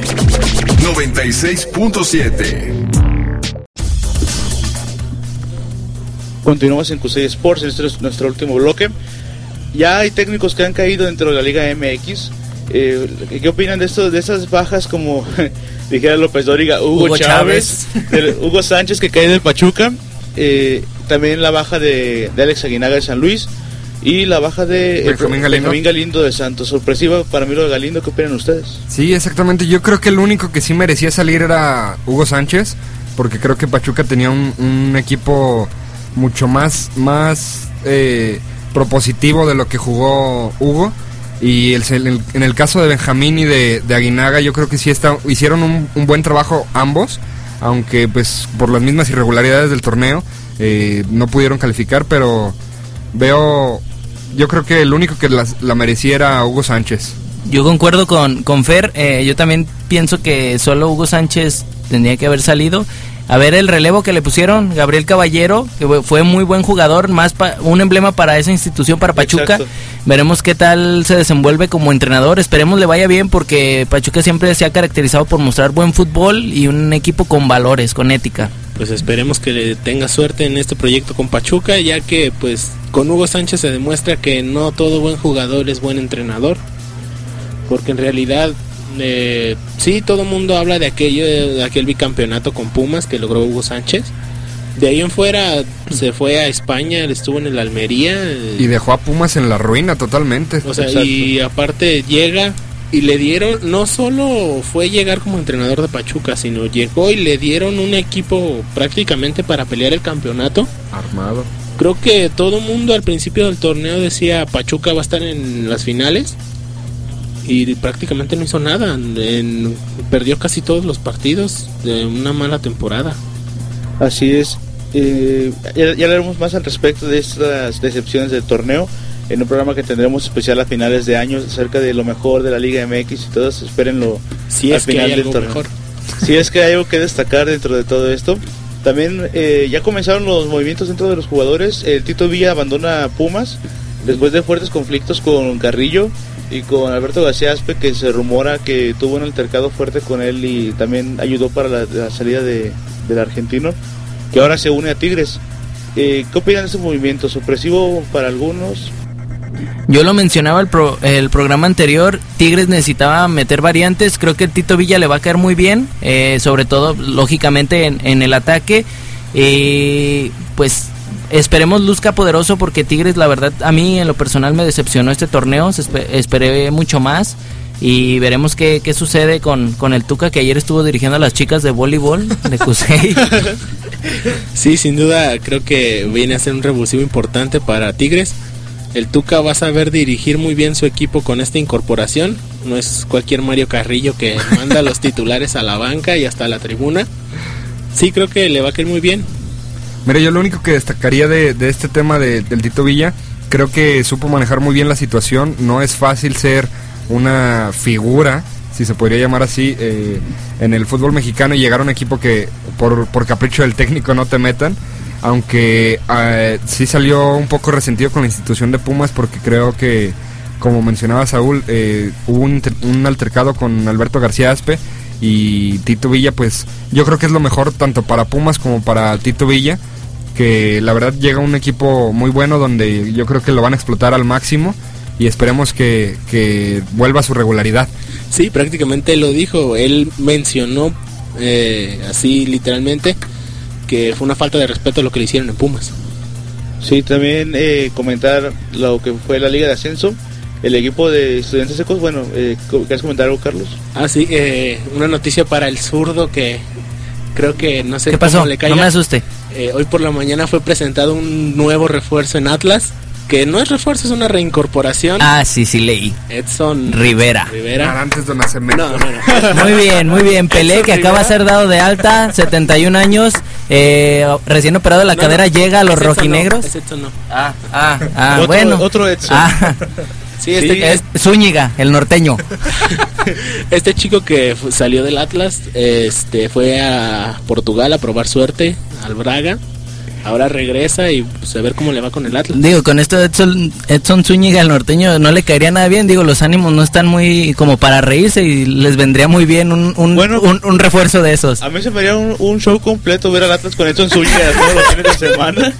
96.7. Continuamos en Cusey Sports, este es nuestro último bloque. Ya hay técnicos que han caído dentro de la Liga MX. ¿Qué opinan de esto, de esas bajas como dijera López Dóriga, Hugo Chávez. Hugo Sánchez, que cae del Pachuca? También la baja de Alex Aguinaga de San Luis. y la baja de Benjamín Galindo de Santos. Sorpresiva para mí lo de Galindo, ¿qué opinan ustedes? Sí, exactamente, yo creo que el único que sí merecía salir era Hugo Sánchez, porque creo que Pachuca tenía un equipo mucho más propositivo de lo que jugó Hugo, y en el caso de Benjamín y de Aguinaga yo creo que sí hicieron un buen trabajo ambos, aunque pues por las mismas irregularidades del torneo no pudieron calificar, pero yo creo que el único que la merecía era Hugo Sánchez. Yo concuerdo con Fer, yo también pienso que solo Hugo Sánchez tendría que haber salido. A ver el relevo que le pusieron, Gabriel Caballero, que fue muy buen jugador, más un emblema para esa institución, para Pachuca. Exacto. Veremos qué tal se desenvuelve como entrenador, esperemos le vaya bien, porque Pachuca siempre se ha caracterizado por mostrar buen fútbol y un equipo con valores, con ética. Pues esperemos que le tenga suerte en este proyecto con Pachuca, ya que pues con Hugo Sánchez se demuestra que no todo buen jugador es buen entrenador, porque en realidad sí, todo el mundo habla de aquel bicampeonato con Pumas que logró Hugo Sánchez. De ahí en fuera se fue a España, estuvo en el Almería y dejó a Pumas en la ruina totalmente. O sea, y aparte llega y le dieron, no solo fue llegar como entrenador de Pachuca, sino llegó y le dieron un equipo prácticamente para pelear el campeonato armado. Creo que todo el mundo al principio del torneo decía Pachuca va a estar en las finales, y prácticamente no hizo nada, perdió casi todos los partidos de una mala temporada. Así es, ya hablaremos más al respecto de estas decepciones del torneo en un programa que tendremos especial a finales de año acerca de lo mejor de la Liga MX, y todos espérenlo si al final del torneo. Mejor. Si es que hay algo que destacar dentro de todo esto. También ya comenzaron los movimientos dentro de los jugadores. El Tito Villa abandona Pumas después de fuertes conflictos con Carrillo y con Alberto García Aspe, que se rumora que tuvo un altercado fuerte con él y también ayudó para la salida del argentino, que ahora se une a Tigres. ¿Qué opinan de ese movimiento? ¿Sorpresivo para algunos? Yo lo mencionaba el programa anterior, Tigres necesitaba meter variantes, creo que el Tito Villa le va a caer muy bien, sobre todo lógicamente en el ataque, pues esperemos luzca poderoso, porque Tigres la verdad a mí en lo personal me decepcionó este torneo, esperé mucho más y veremos qué sucede con el Tuca, que ayer estuvo dirigiendo a las chicas de voleibol de Cusey. Sí, sin duda creo que viene a ser un revulsivo importante para Tigres. El Tuca va a saber dirigir muy bien su equipo con esta incorporación, no es cualquier Mario Carrillo que manda a los titulares a la banca y hasta a la tribuna. Sí, creo que le va a caer muy bien. Mira, yo lo único que destacaría de este tema del Tito Villa, creo que supo manejar muy bien la situación. No es fácil ser una figura, si se podría llamar así, en el fútbol mexicano, y llegar a un equipo que por capricho del técnico no te metan, aunque sí salió un poco resentido con la institución de Pumas, porque creo que, como mencionaba Saúl, hubo un altercado con Alberto García Aspe, y Tito Villa, pues yo creo que es lo mejor tanto para Pumas como para Tito Villa, que la verdad llega un equipo muy bueno donde yo creo que lo van a explotar al máximo, y esperemos que vuelva a su regularidad. Sí, prácticamente lo dijo, él mencionó así literalmente que fue una falta de respeto lo que le hicieron en Pumas. Sí, también comentar lo que fue la Liga de Ascenso, el equipo de Estudiantes Secos. Bueno, ¿quieres comentar algo, Carlos? Sí, una noticia para el zurdo que creo que no sé ¿qué pasó? Cómo le caiga. No me asuste. Hoy por la mañana fue presentado un nuevo refuerzo en Atlas, que no es refuerzo, es una reincorporación. Sí leí. Edson Rivera. Antes de Nacimiento. No. Muy bien. Pelé, que acaba de ser dado de alta, 71 años, recién operado de la cadera, llega a los rojinegros. No, Edson no. Bueno. Otro Edson. Sí, es Zúñiga, el norteño. Este chico que salió del Atlas, fue a Portugal a probar suerte, al Braga. Ahora regresa y pues, a ver cómo le va con el Atlas. Digo, con esto Edson Zúñiga, el norteño, no le caería nada bien. Digo, los ánimos no están muy como para reírse, y les vendría muy bien un refuerzo de esos. A mí se me haría un show completo ver al Atlas con Edson Zúñiga todos los fines de semana.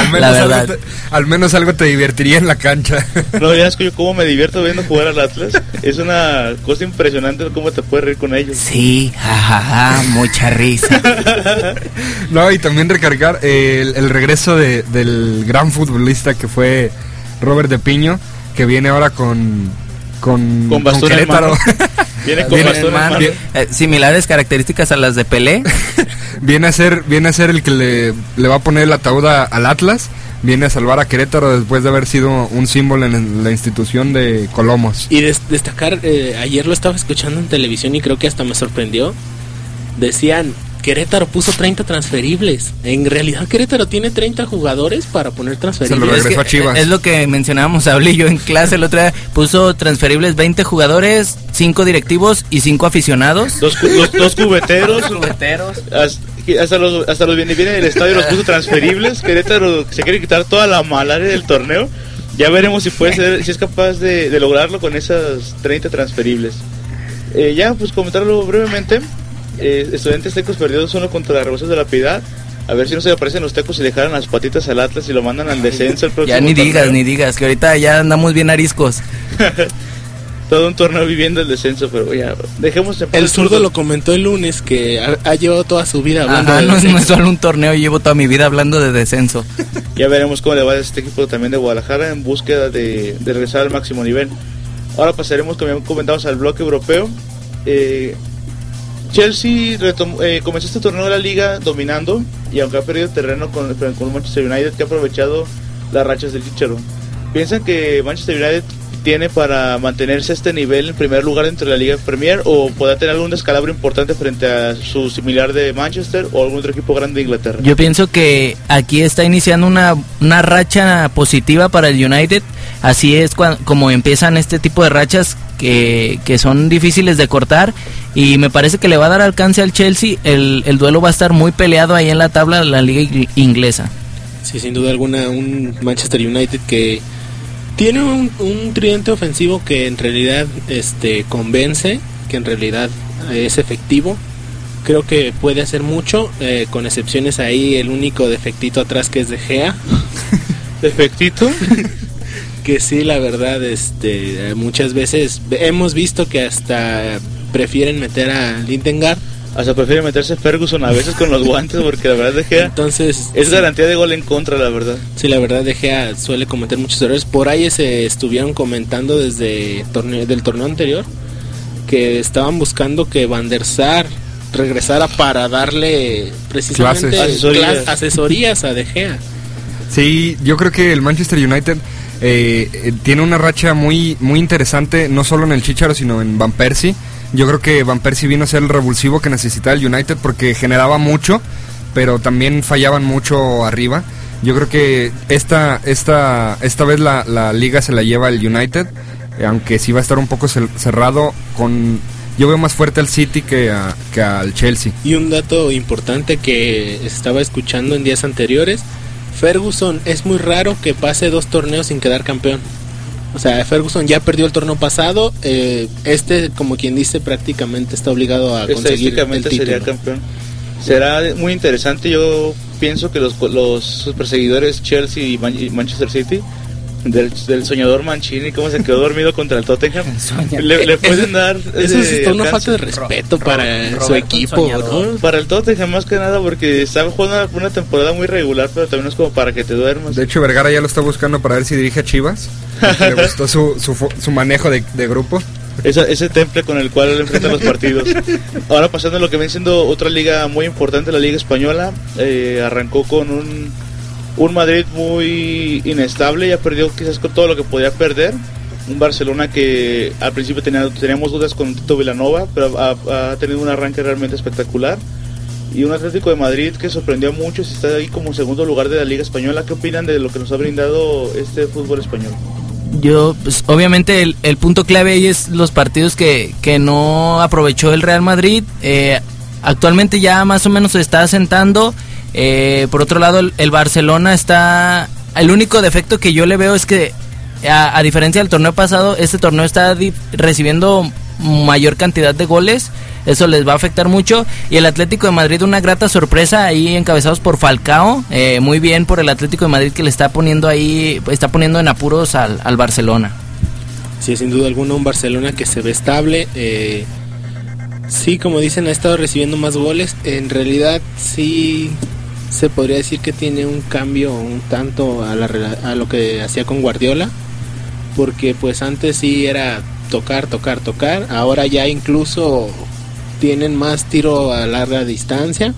Al menos algo te divertiría en la cancha. No, ya es que yo cómo me divierto viendo jugar al Atlas. Es una cosa impresionante cómo te puedes reír con ellos. Sí, mucha risa. No, y también recargar el regreso del gran futbolista que fue Robert de Piño, que viene ahora con bastón Querétaro. Viene con bastón en mano. Similares características a las de Pelé. Viene a ser el que le va a poner el ataúd al Atlas. Viene a salvar a Querétaro después de haber sido un símbolo en la institución de Colomos. Y destacar, ayer lo estaba escuchando en televisión y creo que hasta me sorprendió. Decían, Querétaro puso 30 transferibles. En realidad Querétaro tiene 30 jugadores para poner transferibles. Se lo regresó a Chivas. Es lo que mencionábamos, Saúl y yo en clase el otro día. Puso transferibles 20 jugadores, 5 directivos y 5 aficionados. Dos cubeteros. Hasta los viene del estadio los puso transferibles. Querétaro se quiere quitar toda la malaria del torneo. Ya veremos si es capaz de lograrlo con esas 30 transferibles. Ya, pues comentarlo brevemente. Estudiantes Tecos perdió 2-1 contra las Revoluciones de la Piedad. A ver si no se aparecen los Tecos y le jalan las patitas al Atlas y lo mandan al descenso el próximo Ya ni torneo. digas, que ahorita ya andamos bien ariscos. Todo un torneo viviendo el descenso, pero ya, dejemos El zurdo lo comentó el lunes, que ha llevado toda su vida hablando de no descenso. es solo un torneo, llevo toda mi vida hablando de descenso. Ya veremos cómo le va a este equipo también de Guadalajara en búsqueda de regresar al máximo nivel. Ahora pasaremos, como ya comentamos, al bloque europeo. Chelsea comenzó este torneo de la liga dominando, y aunque ha perdido terreno con Manchester United, que ha aprovechado las rachas del Chicharo. ¿Piensan que Manchester United tiene para mantenerse a este nivel en primer lugar dentro de la Liga Premier, o podrá tener algún descalabro importante frente a su similar de Manchester o algún otro equipo grande de Inglaterra? Yo pienso que aquí está iniciando una racha positiva para el United. Así es como empiezan este tipo de rachas que son difíciles de cortar, y me parece que le va a dar alcance al Chelsea. El duelo va a estar muy peleado ahí en la tabla de la liga inglesa. Sí, sin duda alguna, un Manchester United que tiene un tridente ofensivo que en realidad convence, que en realidad es efectivo. Creo que puede hacer mucho, con excepciones ahí, el único defectito atrás que es De Gea. ¿Defectito? Que sí, la verdad, muchas veces hemos visto que hasta prefieren meter a Lindegaard. Hasta prefiere meterse Ferguson a veces con los guantes, porque la verdad De Gea Entonces, es garantía de gol en contra, la verdad. Sí, la verdad De Gea suele cometer muchos errores. Por ahí se estuvieron comentando desde del torneo anterior que estaban buscando que Van der Sar regresara para darle precisamente asesorías a De Gea. Sí, yo creo que el Manchester United tiene una racha muy interesante, no solo en el Chicharo, sino en Van Persie. Yo creo que Van Persie vino a ser el revulsivo que necesitaba el United, porque generaba mucho, pero también fallaban mucho arriba. Yo creo que esta vez la liga se la lleva el United, aunque sí va a estar un poco cerrado. Yo veo más fuerte al City que al Chelsea. Y un dato importante que estaba escuchando en días anteriores: Ferguson, es muy raro que pase 2 torneos sin quedar campeón. O sea, Ferguson ya perdió el torneo pasado, como quien dice, prácticamente está obligado a conseguir el título. Sería campeón. Será muy interesante. Yo pienso que los perseguidores Chelsea y Manchester City, del soñador Mancini, cómo se quedó dormido contra el Tottenham, le pueden dar eso es una falta de respeto para su equipo, ¿no? Para el Tottenham más que nada, porque estaba jugando una temporada muy regular, pero también es como para que te duermas. De hecho, Vergara ya lo está buscando para ver si dirige a Chivas. Le gustó su manejo de grupo. Ese temple con el cual él enfrenta los partidos. Ahora pasando a lo que viene siendo otra liga muy importante, la Liga Española. Arrancó con un Madrid muy inestable, ya perdió quizás con todo lo que podía perder. Un Barcelona que al principio teníamos dudas con Tito Vilanova, pero ha tenido un arranque realmente espectacular. Y un Atlético de Madrid que sorprendió mucho, si está ahí como segundo lugar de la Liga Española. ¿Qué opinan de lo que nos ha brindado este fútbol español? Yo, pues, obviamente el punto clave ahí es los partidos que no aprovechó el Real Madrid. Actualmente ya más o menos se está asentando. Por otro lado, el Barcelona está... El único defecto que yo le veo es que, a diferencia del torneo pasado, este torneo está recibiendo mayor cantidad de goles. Eso les va a afectar mucho. Y el Atlético de Madrid, una grata sorpresa ahí, encabezados por Falcao. Muy bien por el Atlético de Madrid, que le está poniendo en apuros al Barcelona. Sí, sin duda alguna, un Barcelona que se ve estable. Sí, como dicen, ha estado recibiendo más goles. En realidad sí se podría decir que tiene un cambio un tanto a lo que hacía con Guardiola, porque pues antes sí era tocar, ahora ya incluso tienen más tiro a larga distancia.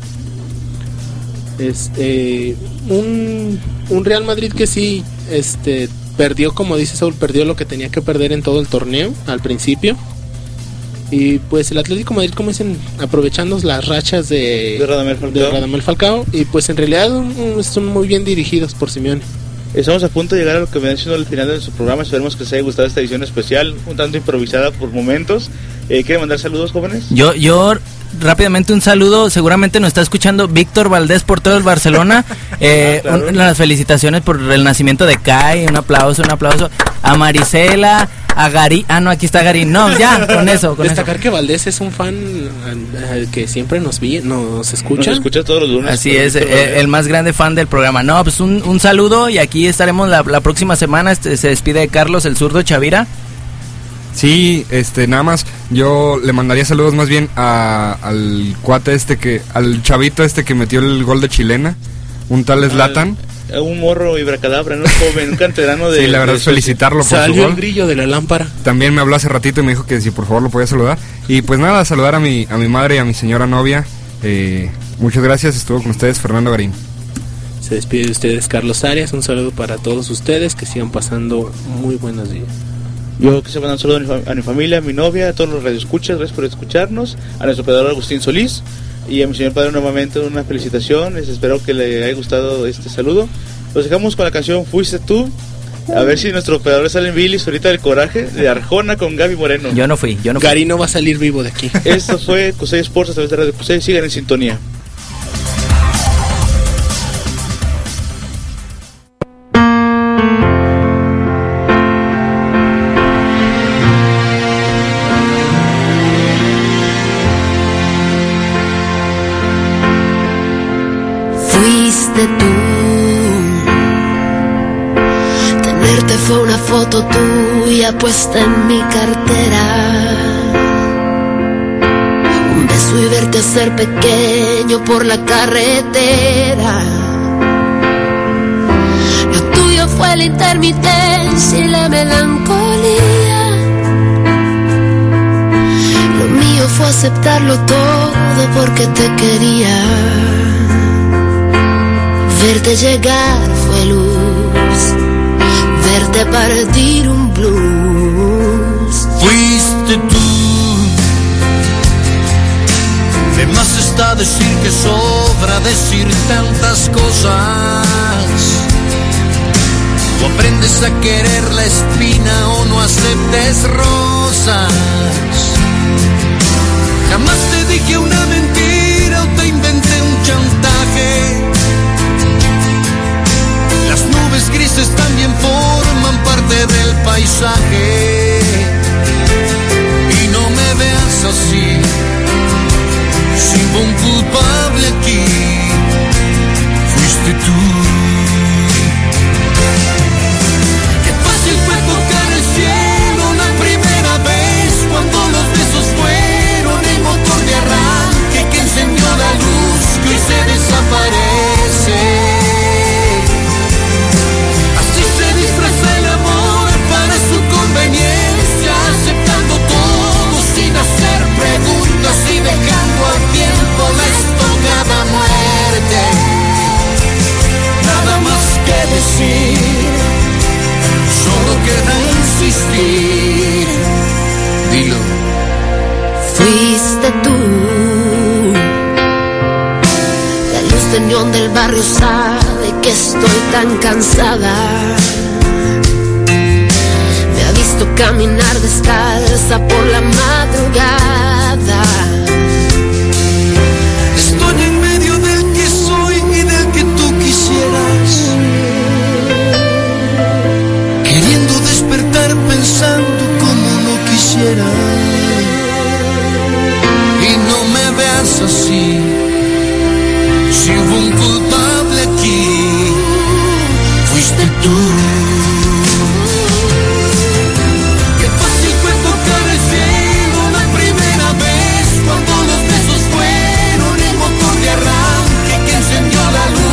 Un Real Madrid que sí perdió, como dice Saúl, perdió lo que tenía que perder en todo el torneo al principio. Y pues el Atlético de Madrid, como dicen, aprovechando las rachas de Radamel Falcao, y pues en realidad son muy bien dirigidos por Simeone. Estamos a punto de llegar a lo que me siendo el final de nuestro programa. Esperemos que les haya gustado esta edición especial, un tanto improvisada por momentos. ¿Quieren mandar saludos, jóvenes? Yo rápidamente un saludo. Seguramente nos está escuchando Víctor Valdés, portero del Barcelona. Claro. Las felicitaciones por el nacimiento de Kai. Un aplauso a Marisela, a Gary. No, aquí está Gary. No, ya, con eso. Destacar que Valdés es un fan que siempre nos escucha. Nos escucha todos los lunes. Así es, el más grande fan del programa. No, pues un saludo, y aquí estaremos la próxima semana. Se despide Carlos, el zurdo Chavira. Sí, nada más, yo le mandaría saludos más bien al cuate al chavito que metió el gol de chilena, un tal Zlatan. Un morro ibracadabra, no joven, un canterano de... Sí, la verdad es felicitarlo por su gol. Salió el brillo de la lámpara. También me habló hace ratito y me dijo que si por favor lo podía saludar. Y pues nada, saludar a mi madre y a mi señora novia. Muchas gracias, estuvo con ustedes Fernando Garín. Se despide de ustedes Carlos Arias, un saludo para todos ustedes, que sigan pasando muy buenos días. Yo quisiera mandar un saludo a mi familia, a mi novia, a todos los radioescuchas, gracias por escucharnos, a nuestro operador Agustín Solís y a mi señor padre nuevamente una felicitación. Espero que le haya gustado este saludo. Los dejamos con la canción Fuiste Tú. A ver si nuestro operador sale en bilis ahorita del Coraje de Arjona con Gaby Moreno. Yo no fui. Gary no va a salir vivo de aquí. Esto fue Cusey Sports a través de Radio Cusey. Sigan en sintonía. Fuiste tú. Tenerte fue una foto tuya puesta en mi cartera. Un beso y verte ser pequeño por la carretera. Lo tuyo fue la intermitencia y la melancolía. Lo mío fue aceptarlo todo porque te quería. Verte llegar fue luz, verte partir un blues. Fuiste tú. De más está decir que sobra decir tantas cosas. O aprendes a querer la espina o no aceptes rosas. Jamás te dije una mentira o te inventé un chantaje. Las nubes grises también forman parte del paisaje. Y no me veas así, si hubo un culpable aquí, fuiste tú. Qué fácil fue tocar el cielo la primera vez, cuando los besos fueron el motor de arranque que encendió la luz que hoy se desaparece. Aceptando todo sin hacer preguntas y dejando al tiempo la estocada muerte. Nada más que decir, solo queda insistir. Dilo. Fuiste tú. La luz de neón del barrio sabe que estoy tan cansada. Caminar descalza por la madrugada. Estoy en medio del que soy y del que tú quisieras, queriendo despertar pensando como no quisiera. Y no me veas así, si hubo un culpable aquí, fuiste tú. Cuando los besos fueron el motor de arranque que encendió la luz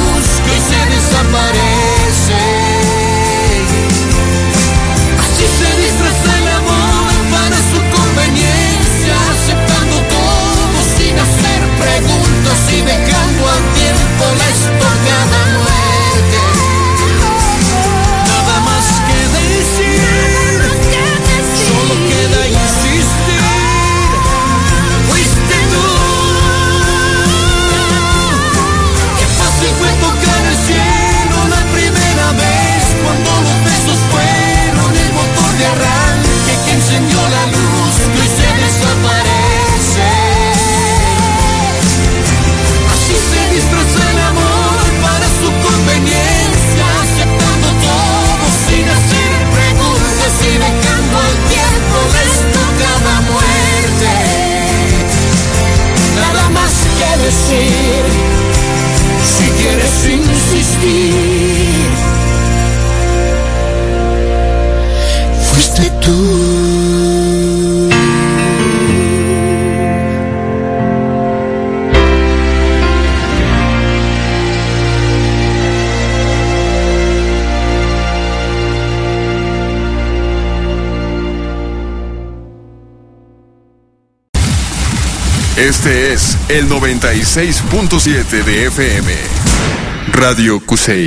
Este es el 96.7 de FM. Radio Cusey.